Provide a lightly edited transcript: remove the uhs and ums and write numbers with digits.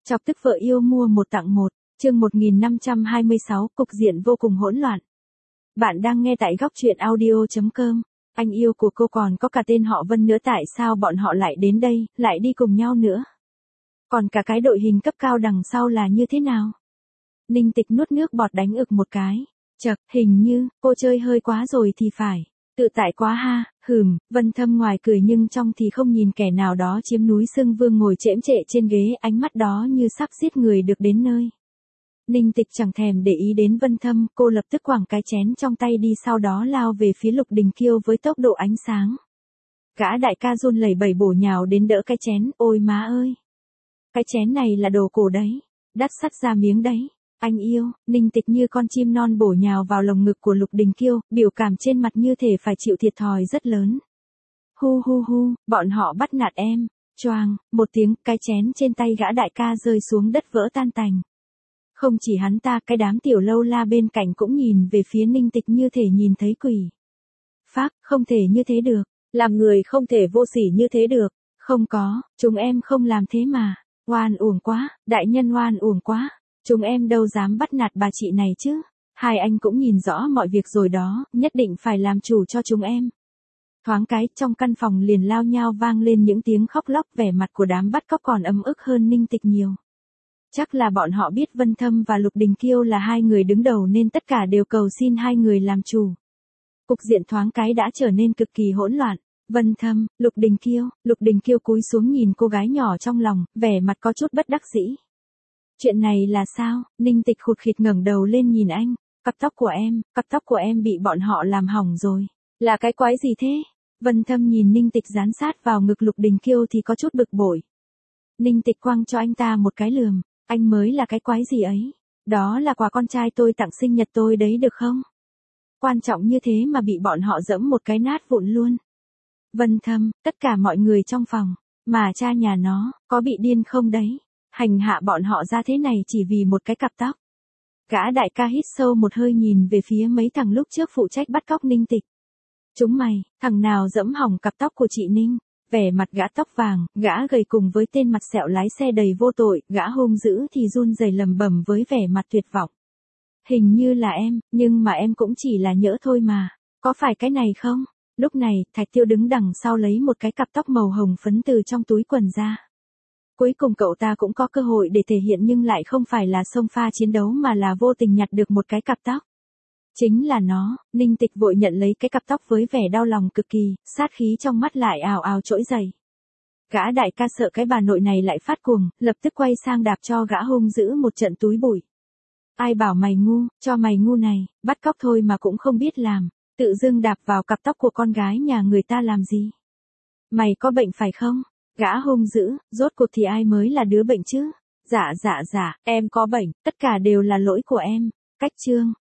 Chọc tức vợ yêu mua một tặng một, chương 1526, cục diện vô cùng hỗn loạn. Bạn đang nghe tại góc truyện audio.com. Anh yêu của cô còn có cả tên họ Vân nữa, tại sao bọn họ lại đến đây, lại đi cùng nhau nữa? Còn cả cái đội hình cấp cao đằng sau là như thế nào? Ninh Tịch nuốt nước bọt đánh ực một cái. Chậc, hình như, cô chơi hơi quá rồi thì phải. Tự tại quá ha, Vân Thâm ngoài cười nhưng trong thì không nhìn kẻ nào đó chiếm núi Sưng Vương ngồi chễm trệ trên ghế, ánh mắt đó như sắp giết người được đến nơi. Ninh Tịch chẳng thèm để ý đến Vân Thâm, cô lập tức quẳng cái chén trong tay đi, sau đó lao về phía Lục Đình Kiêu với tốc độ ánh sáng. Gã đại ca run lẩy bẩy bổ nhào đến đỡ cái chén, ôi má ơi! Cái chén này là đồ cổ đấy, đắt sắt ra miếng đấy. Anh yêu, Ninh Tịch như con chim non bổ nhào vào lồng ngực của Lục Đình Kiêu, biểu cảm trên mặt như thể phải chịu thiệt thòi rất lớn. Hu hu hu, bọn họ bắt nạt em. Choang, một tiếng, cái chén trên tay gã đại ca rơi xuống đất vỡ tan tành. Không chỉ hắn ta, cái đám tiểu lâu la bên cạnh cũng nhìn về phía Ninh Tịch như thể nhìn thấy quỷ. Phác, không thể như thế được, làm người không thể vô sỉ như thế được. Không có, chúng em không làm thế mà. Oan uổng quá, đại nhân oan uổng quá. Chúng em đâu dám bắt nạt bà chị này chứ. Hai anh cũng nhìn rõ mọi việc rồi đó, nhất định phải làm chủ cho chúng em. Thoáng cái, trong căn phòng liền lao nhao vang lên những tiếng khóc lóc, vẻ mặt của đám bắt cóc còn ấm ức hơn Ninh Tịch nhiều. Chắc là bọn họ biết Vân Thâm và Lục Đình Kiêu là hai người đứng đầu nên tất cả đều cầu xin hai người làm chủ. Cục diện thoáng cái đã trở nên cực kỳ hỗn loạn. Vân Thâm, Lục Đình Kiêu cúi xuống nhìn cô gái nhỏ trong lòng, vẻ mặt có chút bất đắc dĩ. Chuyện này là sao? Ninh Tịch khụt khịt ngẩng đầu lên nhìn anh. Cặp tóc của em bị bọn họ làm hỏng rồi. Là cái quái gì thế? Vân Thâm nhìn Ninh Tịch dán sát vào ngực Lục Đình Kiêu thì có chút bực bội. Ninh Tịch quăng cho anh ta một cái lườm. Anh mới là cái quái gì ấy? Đó là quà con trai tôi tặng sinh nhật tôi đấy được không? Quan trọng như thế mà bị bọn họ giẫm một cái nát vụn luôn. Vân Thâm, tất cả mọi người trong phòng, mà cha nhà nó, có bị điên không đấy? Hành hạ bọn họ ra thế này chỉ vì một cái cặp tóc. Gã đại ca hít sâu một hơi nhìn về phía mấy thằng lúc trước phụ trách bắt cóc Ninh Tịch. Chúng mày, thằng nào giẫm hỏng cặp tóc của chị Ninh? Vẻ mặt gã tóc vàng, gã gầy cùng với tên mặt sẹo lái xe đầy vô tội, gã hung dữ thì run rẩy lầm bầm với vẻ mặt tuyệt vọng. Hình như là em, nhưng mà em cũng chỉ là nhỡ thôi mà. Có phải cái này không? Lúc này, Thạch Tiêu đứng đằng sau lấy một cái cặp tóc màu hồng phấn từ trong túi quần ra. Cuối cùng cậu ta cũng có cơ hội để thể hiện nhưng lại không phải là xông pha chiến đấu mà là vô tình nhặt được một cái cặp tóc. Chính là nó. Ninh Tịch vội nhận lấy cái cặp tóc với vẻ đau lòng cực kỳ, sát khí trong mắt lại ào ào trỗi dậy. Gã đại ca sợ cái bà nội này lại phát cuồng, lập tức quay sang đạp cho gã hung dữ một trận túi bụi. Ai bảo mày ngu, cho mày ngu này, bắt cóc thôi mà cũng không biết làm, tự dưng đạp vào cặp tóc của con gái nhà người ta làm gì? Mày có bệnh phải không? Gã hung dữ, rốt cuộc thì ai mới là đứa bệnh chứ? Dạ, em có bệnh, tất cả đều là lỗi của em. Cách chương.